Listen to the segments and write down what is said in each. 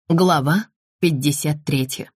Глава 53.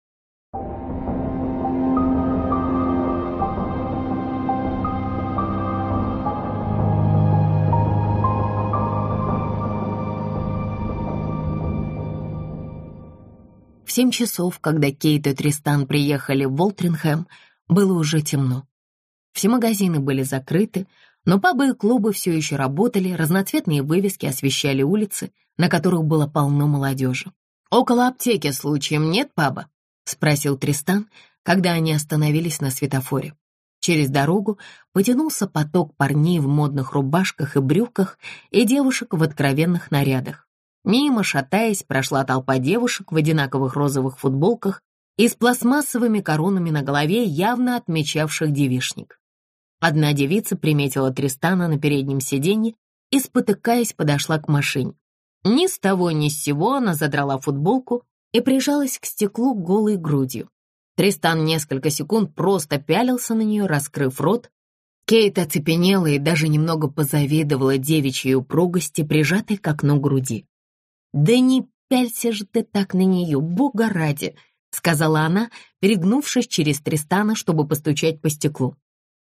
В 7 часов, когда Кейт и Тристан приехали в Волтрингхэм, было уже темно. Все магазины были закрыты, но пабы и клубы все еще работали, разноцветные вывески освещали улицы, на которых было полно молодежи. «Около аптеки случаем нет паба?» — спросил Тристан, когда они остановились на светофоре. Через дорогу потянулся поток парней в модных рубашках и брюках и девушек в откровенных нарядах. Мимо, шатаясь, прошла толпа девушек в одинаковых розовых футболках и с пластмассовыми коронами на голове, явно отмечавших девичник. Одна девица приметила Тристана на переднем сиденье и, спотыкаясь, подошла к машине. Ни с того ни с сего она задрала футболку и прижалась к стеклу голой грудью. Тристан несколько секунд просто пялился на нее, раскрыв рот. Кейт оцепенела и даже немного позавидовала девичьей упругости, прижатой к окну груди. «Да не пялься же ты так на нее, бога ради!» — сказала она, перегнувшись через Тристана, чтобы постучать по стеклу.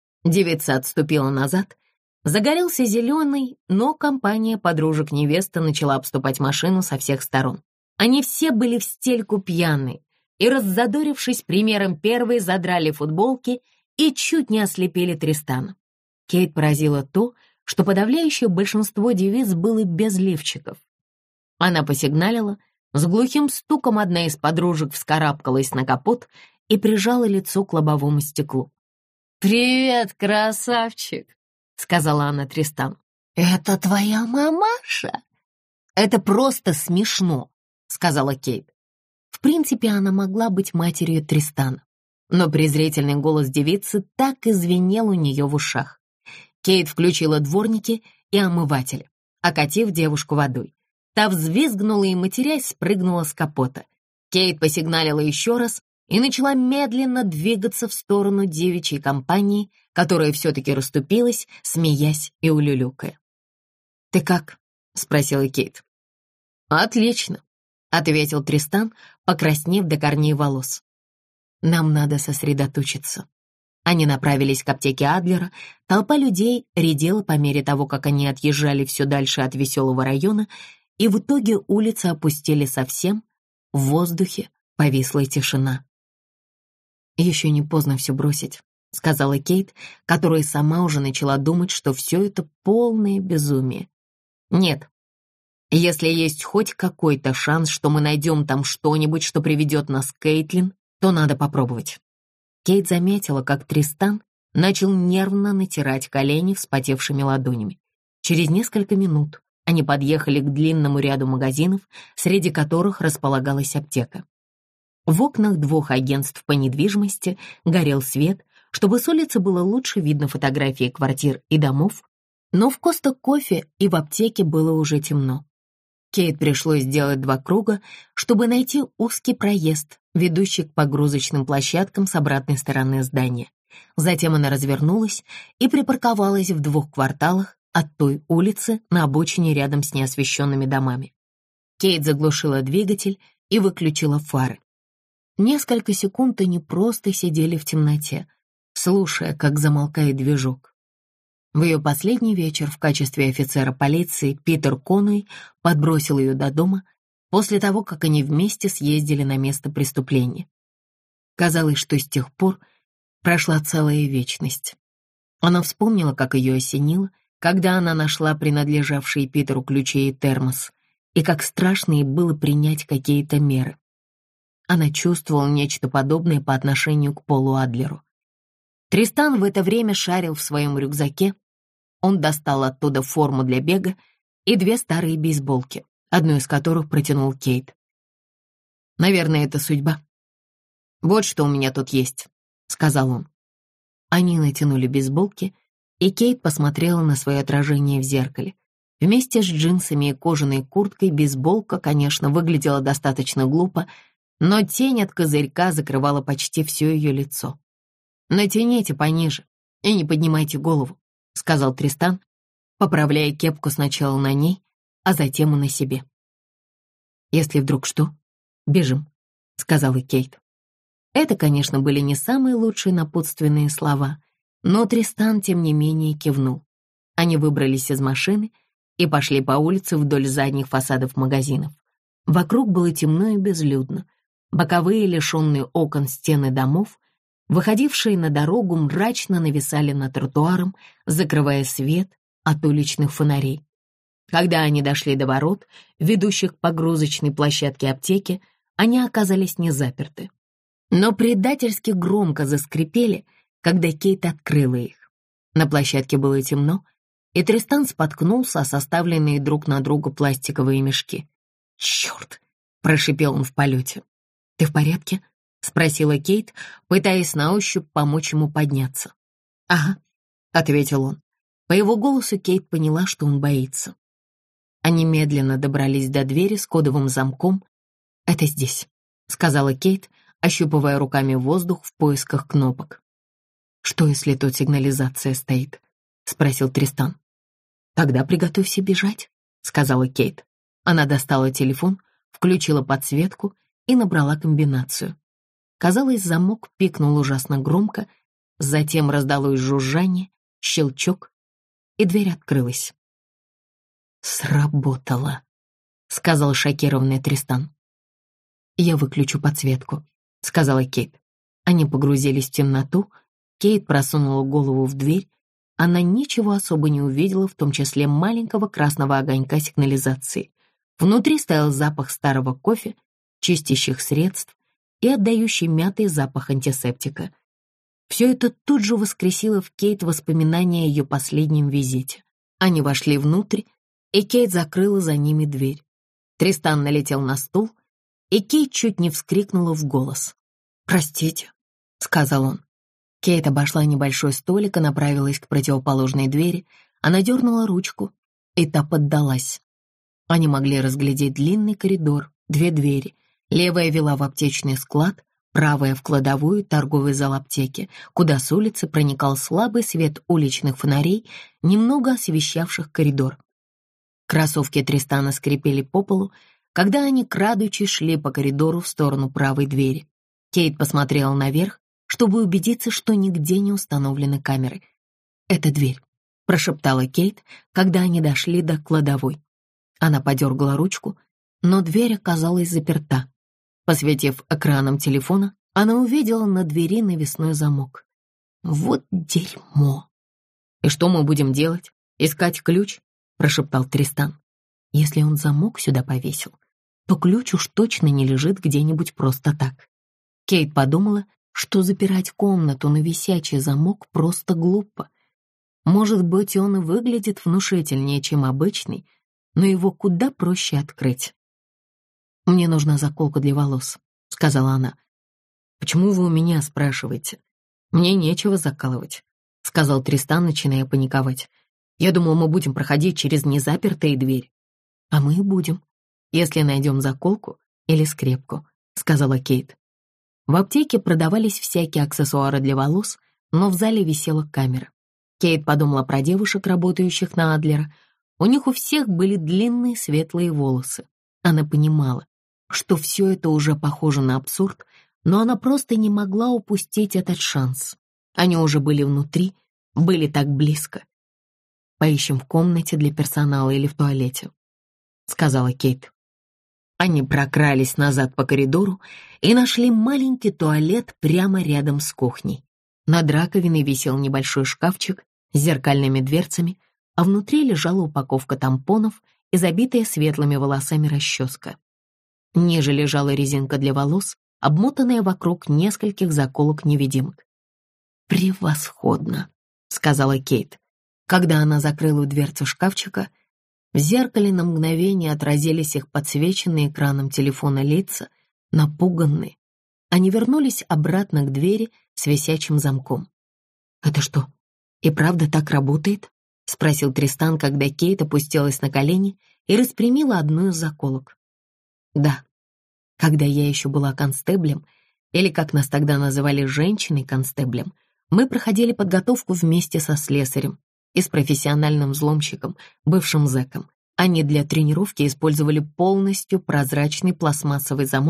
Девица отступила назад. Загорелся зеленый, но компания подружек невесты начала обступать машину со всех сторон. Они все были в стельку пьяны и, раззадорившись примером первой, задрали футболки и чуть не ослепили Тристана. Кейт поразило то, что подавляющее большинство девиц было без лифчиков. Она посигналила, с глухим стуком одна из подружек вскарабкалась на капот и прижала лицо к лобовому стеклу. «Привет, красавчик!» — сказала она Тристану. «Это твоя мамаша?» «Это просто смешно», — сказала Кейт. В принципе, она могла быть матерью Тристана, но презрительный голос девицы так и звенел у нее в ушах. Кейт включила дворники и омыватель, окатив девушку водой. Та взвизгнула и, матерясь, спрыгнула с капота. Кейт посигналила еще раз и начала медленно двигаться в сторону девичьей компании, которая все-таки расступилась, смеясь и улюлюкая. «Ты как?» — спросила Кейт. «Отлично», — ответил Тристан, покраснев до корней волос. «Нам надо сосредоточиться». Они направились к аптеке Адлера. Толпа людей редела по мере того, как они отъезжали все дальше от веселого района, и в итоге улицы опустели совсем, в воздухе повисла тишина. «Еще не поздно все бросить», — сказала Кейт, которая сама уже начала думать, что все это полное безумие. «Нет, если есть хоть какой-то шанс, что мы найдем там что-нибудь, что приведет нас к Кейтлин, то надо попробовать». Кейт заметила, как Тристан начал нервно натирать колени вспотевшими ладонями. Через несколько минут они подъехали к длинному ряду магазинов, среди которых располагалась аптека. В окнах 2 агентств по недвижимости горел свет, чтобы с улицы было лучше видно фотографии квартир и домов, но в Коста Кофе и в аптеке было уже темно. Кейт пришлось сделать 2 круга, чтобы найти узкий проезд, ведущий к погрузочным площадкам с обратной стороны здания. Затем она развернулась и припарковалась в 2 кварталах от той улицы на обочине рядом с неосвещенными домами. Кейт заглушила двигатель и выключила фары. Несколько секунд они просто сидели в темноте, слушая, как замолкает движок. В ее последний вечер в качестве офицера полиции Питер Конуэй подбросил ее до дома после того, как они вместе съездили на место преступления. Казалось, что с тех пор прошла целая вечность. Она вспомнила, как ее осенило, когда она нашла принадлежавшие Питеру ключи и термос, и как страшно ей было принять какие-то меры. Она чувствовала нечто подобное по отношению к Полу Адлеру. Тристан в это время шарил в своем рюкзаке. Он достал оттуда форму для бега и 2 старые бейсболки, одну из которых протянул Кейт. «Наверное, это судьба. Вот что у меня тут есть», — сказал он. Они натянули бейсболки, и Кейт посмотрела на свое отражение в зеркале. Вместе с джинсами и кожаной курткой бейсболка, конечно, выглядела достаточно глупо, но тень от козырька закрывала почти все ее лицо. «Натяните пониже и не поднимайте голову», — сказал Тристан, поправляя кепку сначала на ней, а затем и на себе. «Если вдруг что, «Бежим», — сказала Кейт. Это, конечно, были не самые лучшие напутственные слова, но Тристан, тем не менее, кивнул. Они выбрались из машины и пошли по улице вдоль задних фасадов магазинов. Вокруг было темно и безлюдно. Боковые, лишенные окон стены домов, выходившие на дорогу, мрачно нависали над тротуаром, закрывая свет от уличных фонарей. Когда они дошли до ворот, ведущих к погрузочной площадке аптеки, они оказались не заперты. Но предательски громко заскрипели, когда Кейт открыла их. На площадке было темно, и Тристан споткнулся о составленные друг на друга пластиковые мешки. «Черт!» — прошипел он в полете. «Ты в порядке?» — спросила Кейт, пытаясь на ощупь помочь ему подняться. «Ага», — ответил он. По его голосу Кейт поняла, что он боится. Они медленно добрались до двери с кодовым замком. «Это здесь», — сказала Кейт, ощупывая руками воздух в поисках кнопок. «Что, если тут сигнализация стоит?» — спросил Тристан. «Тогда приготовься бежать», — сказала Кейт. Она достала телефон, включила подсветку и набрала комбинацию. Казалось, замок пикнул ужасно громко, затем раздалось жужжание, щелчок, и дверь открылась. «Сработало», — сказал шокированный Тристан. «Я выключу подсветку», — сказала Кейт. Они погрузились в темноту. Кейт просунула голову в дверь. Она ничего особо не увидела, в том числе маленького красного огонька сигнализации. Внутри стоял запах старого кофе, чистящих средств и отдающий мятой запах антисептика. Все это тут же воскресило в Кейт воспоминания о ее последнем визите. Они вошли внутрь, и Кейт закрыла за ними дверь. Тристан налетел на стул, и Кейт чуть не вскрикнула в голос. «Простите», — сказал он. Кейт обошла небольшой столик и направилась к противоположной двери. Она дернула ручку, и та поддалась. Они могли разглядеть длинный коридор, 2 двери. Левая вела в аптечный склад, правая — в кладовую, торговый зал аптеки, куда с улицы проникал слабый свет уличных фонарей, немного освещавших коридор. Кроссовки Тристана скрипели по полу, когда они, крадучись, шли по коридору в сторону правой двери. Кейт посмотрела наверх, чтобы убедиться, что нигде не установлены камеры. «Это дверь», — прошептала Кейт, когда они дошли до кладовой. Она подергала ручку, но дверь оказалась заперта. Посветив экраном телефона, она увидела на двери навесной замок. «Вот дерьмо!» «И что мы будем делать? Искать ключ?» — прошептал Тристан. «Если он замок сюда повесил, то ключ уж точно не лежит где-нибудь просто так». Кейт подумала, что запирать комнату на висячий замок просто глупо. Может быть, он и выглядит внушительнее, чем обычный, но его куда проще открыть. «Мне нужна заколка для волос», — сказала она. «Почему вы у меня спрашиваете? Мне нечего закалывать», — сказал Тристан, начиная паниковать. «Я думал, мы будем проходить через незапертые двери». «А мы и будем, если найдем заколку или скрепку», — сказала Кейт. В аптеке продавались всякие аксессуары для волос, но в зале висела камера. Кейт подумала про девушек, работающих на Адлера. У них у всех были длинные светлые волосы. Она понимала, что все это уже похоже на абсурд, но она просто не могла упустить этот шанс. Они уже были внутри, были так близко. «Поищем в комнате для персонала или в туалете», — сказала Кейт. Они прокрались назад по коридору и нашли маленький туалет прямо рядом с кухней. Над раковиной висел небольшой шкафчик с зеркальными дверцами, а внутри лежала упаковка тампонов и забитая светлыми волосами расческа. Ниже лежала резинка для волос, обмотанная вокруг нескольких заколок-невидимок. «Превосходно», — сказала Кейт. Когда она закрыла дверцу шкафчика, в зеркале на мгновение отразились их подсвеченные экраном телефона лица, напуганные. Они вернулись обратно к двери с висячим замком. «Это что, и правда так работает?» — спросил Тристан, когда Кейт опустилась на колени и распрямила одну из заколок. «Да, когда я еще была констеблем, или, как нас тогда называли, женщиной-констеблем, мы проходили подготовку вместе со слесарем и с профессиональным взломщиком, бывшим зэком. Они для тренировки использовали полностью прозрачный пластмассовый замок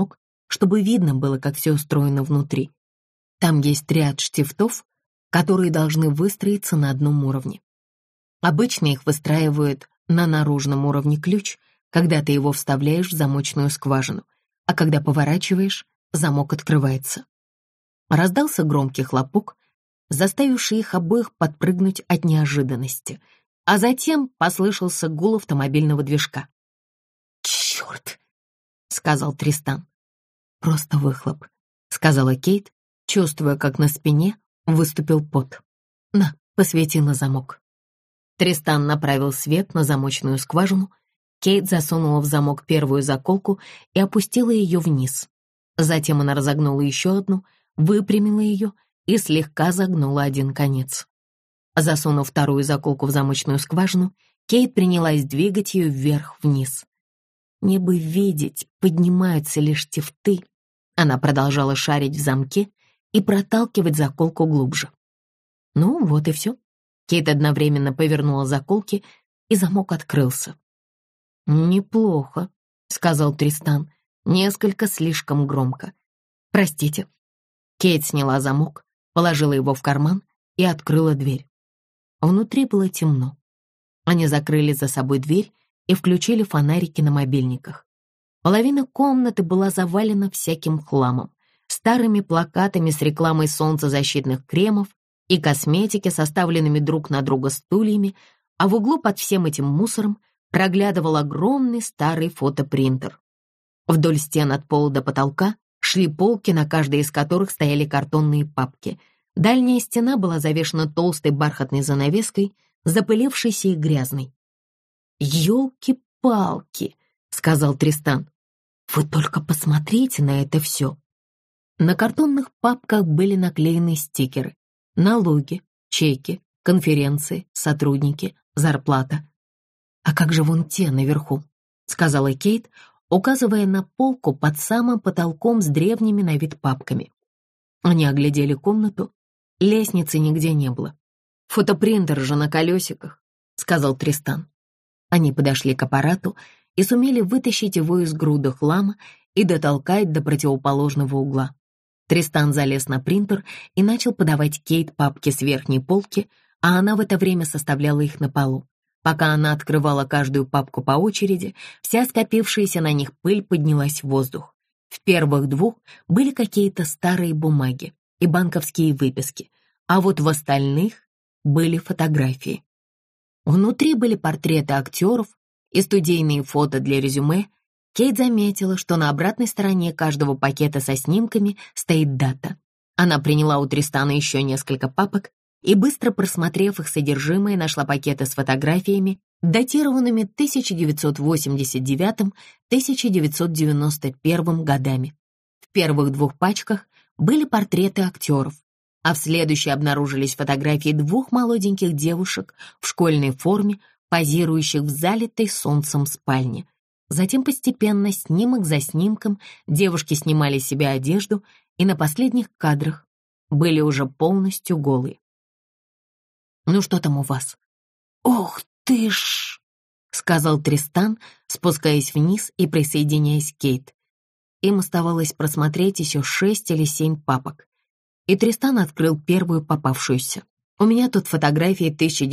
чтобы видно было, как все устроено внутри. Там есть ряд штифтов, которые должны выстроиться на одном уровне. Обычно их выстраивают на наружном уровне ключ, когда ты его вставляешь в замочную скважину, а когда поворачиваешь, замок открывается. Раздался громкий хлопок, заставивший их обоих подпрыгнуть от неожиданности, а затем послышался гул автомобильного движка. «Черт!» — сказал Тристан. «Просто выхлоп», — сказала Кейт, чувствуя, как на спине выступил пот. «На, посвети на замок». Тристан направил свет на замочную скважину. Кейт засунула в замок первую заколку и опустила ее вниз. Затем она разогнула еще одну, выпрямила ее и слегка загнула один конец. Засунув вторую заколку в замочную скважину, Кейт принялась двигать ее вверх-вниз. «Не бы видеть, поднимаются ли штифты». Она продолжала шарить в замке и проталкивать заколку глубже. Ну, вот и все. Кейт одновременно повернула заколки, и замок открылся. «Неплохо», — сказал Тристан, несколько слишком громко. «Простите». Кейт сняла замок, положила его в карман и открыла дверь. Внутри было темно. Они закрыли за собой дверь и включили фонарики на мобильниках. Половина комнаты была завалена всяким хламом, старыми плакатами с рекламой солнцезащитных кремов и косметики, составленными друг на друга стульями, а в углу под всем этим мусором проглядывал огромный старый фотопринтер. Вдоль стен от пола до потолка шли полки, на каждой из которых стояли картонные папки. Дальняя стена была завешена толстой бархатной занавеской, запылившейся и грязной. «Елки-палки!» — сказал Тристан. «Вы только посмотрите на это все!» На картонных папках были наклеены стикеры: налоги, чеки, конференции, сотрудники, зарплата. «А как же вон те наверху?» — сказала Кейт, указывая на полку под самым потолком с древними на вид папками. Они оглядели комнату. Лестницы нигде не было. «Фотопринтер же на колесиках», — сказал Тристан. Они подошли к аппарату и сумели вытащить его из груды хлама и дотолкать до противоположного угла. Тристан залез на принтер и начал подавать Кейт папки с верхней полки, а она в это время составляла их на полу. Пока она открывала каждую папку по очереди, вся скопившаяся на них пыль поднялась в воздух. В первых двух были какие-то старые бумаги и банковские выписки, а вот в остальных были фотографии. Внутри были портреты актеров и студийные фото для резюме. Кейт заметила, что на обратной стороне каждого пакета со снимками стоит дата. Она приняла у Тристана еще несколько папок и, быстро просмотрев их содержимое, нашла пакеты с фотографиями, датированными 1989-1991 годами. В первых двух пачках были портреты актеров, а в следующей обнаружились фотографии двух молоденьких девушек в школьной форме, позирующих в залитой солнцем спальне. Затем постепенно, снимок за снимком, девушки снимали с себя одежду и на последних кадрах были уже полностью голые. «Ну что там у вас?» «Ох ты ж!» — сказал Тристан, спускаясь вниз и присоединяясь к Кейт. Им оставалось просмотреть еще 6 или 7 папок. И Тристан открыл первую попавшуюся. «У меня тут фотографии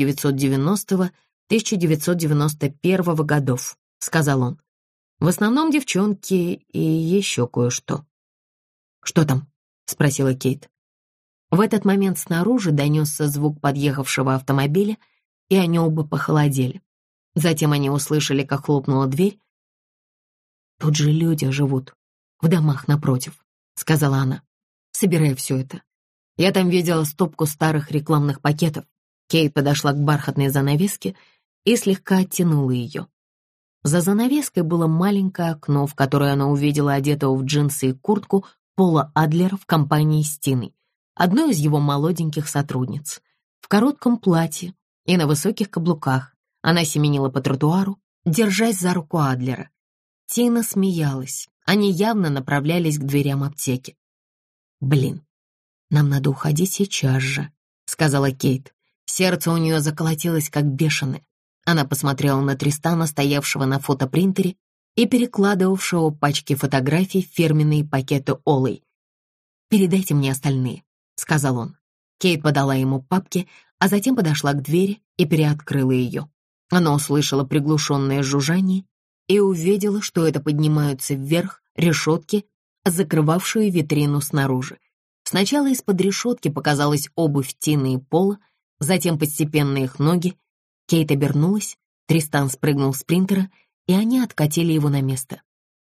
1990-1991 годов», — сказал он. «В основном девчонки и еще кое-что». «Что там?» — спросила Кейт. В этот момент снаружи донесся звук подъехавшего автомобиля, и они оба похолодели. Затем они услышали, как хлопнула дверь. «Тут же люди живут, в домах напротив», — сказала она, собирая все это. «Я там видела стопку старых рекламных пакетов». Кейт подошла к бархатной занавеске и слегка оттянула ее. За занавеской было маленькое окно, в которое она увидела одетого в джинсы и куртку Пола Адлера в компании с Тиной, одной из его молоденьких сотрудниц. В коротком платье и на высоких каблуках она семенила по тротуару, держась за руку Адлера. Тина смеялась. Они явно направлялись к дверям аптеки. «Блин, нам надо уходить сейчас же», — сказала Кейт. Сердце у нее заколотилось, как бешеное. Она посмотрела на Тристана, стоявшего на фотопринтере, и перекладывавшего пачки фотографий в фирменные пакеты Олой. «Передайте мне остальные», — сказал он. Кейт подала ему папки, а затем подошла к двери и переоткрыла ее. Она услышала приглушенное жужжание и увидела, что это поднимаются вверх решетки, закрывавшие витрину снаружи. Сначала из-под решетки показалась обувь Тины и Пола, затем постепенно их ноги. Кейт обернулась, Тристан спрыгнул с принтера, и они откатили его на место.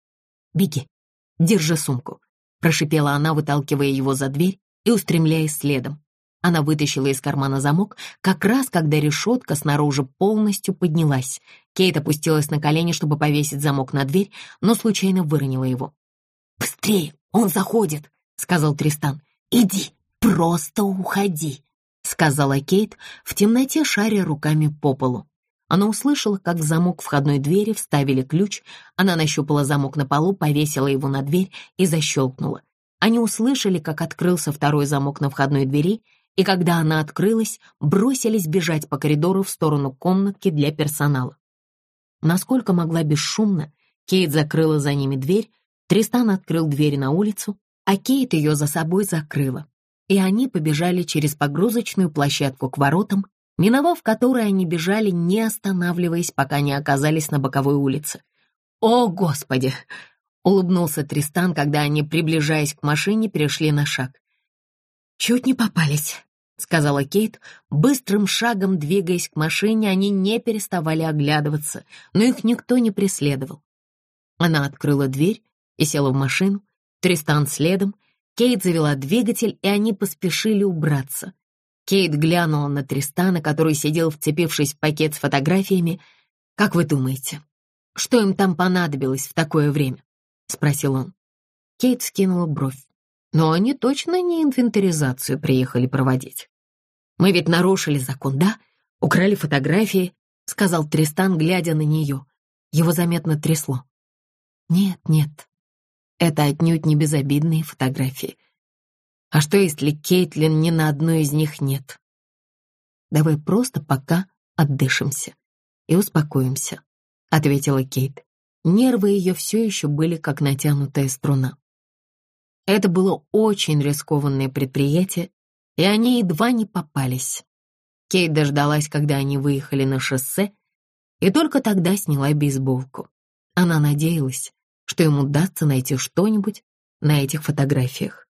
«Беги, держи сумку», — прошипела она, выталкивая его за дверь и устремляясь следом. Она вытащила из кармана замок, как раз когда решетка снаружи полностью поднялась. Кейт опустилась на колени, чтобы повесить замок на дверь, но случайно выронила его. «Быстрее, он заходит», — сказал Тристан. «Иди, просто уходи», — сказала Кейт, в темноте шаря руками по полу. Она услышала, как в замок входной двери вставили ключ, она нащупала замок на полу, повесила его на дверь и защелкнула. Они услышали, как открылся второй замок на входной двери, и когда она открылась, бросились бежать по коридору в сторону комнатки для персонала. Насколько могла бесшумно, Кейт закрыла за ними дверь, Тристан открыл дверь на улицу, а Кейт ее за собой закрыла, и они побежали через погрузочную площадку к воротам, миновав которые они бежали, не останавливаясь, пока не оказались на боковой улице. «О, Господи!» — улыбнулся Тристан, когда они, приближаясь к машине, перешли на шаг. «Чуть не попались», — сказала Кейт. Быстрым шагом двигаясь к машине, они не переставали оглядываться, но их никто не преследовал. Она открыла дверь и села в машину, Тристан следом. Кейт завела двигатель, и они поспешили убраться. Кейт глянула на Тристана, который сидел, вцепившись в пакет с фотографиями. «Как вы думаете, что им там понадобилось в такое время?» — спросил он. Кейт скинула бровь. «Но они точно не инвентаризацию приехали проводить. Мы ведь нарушили закон, да? Украли фотографии», — сказал Тристан, глядя на нее. Его заметно трясло. «Нет, нет, это отнюдь не безобидные фотографии. А что, если Кейтлин ни на одной из них нет? Давай просто пока отдышимся и успокоимся», — ответила Кейт. Нервы ее все еще были как натянутая струна. Это было очень рискованное предприятие, и они едва не попались. Кейт дождалась, когда они выехали на шоссе, и только тогда сняла бейсболку. Она надеялась, что им удастся найти что-нибудь на этих фотографиях.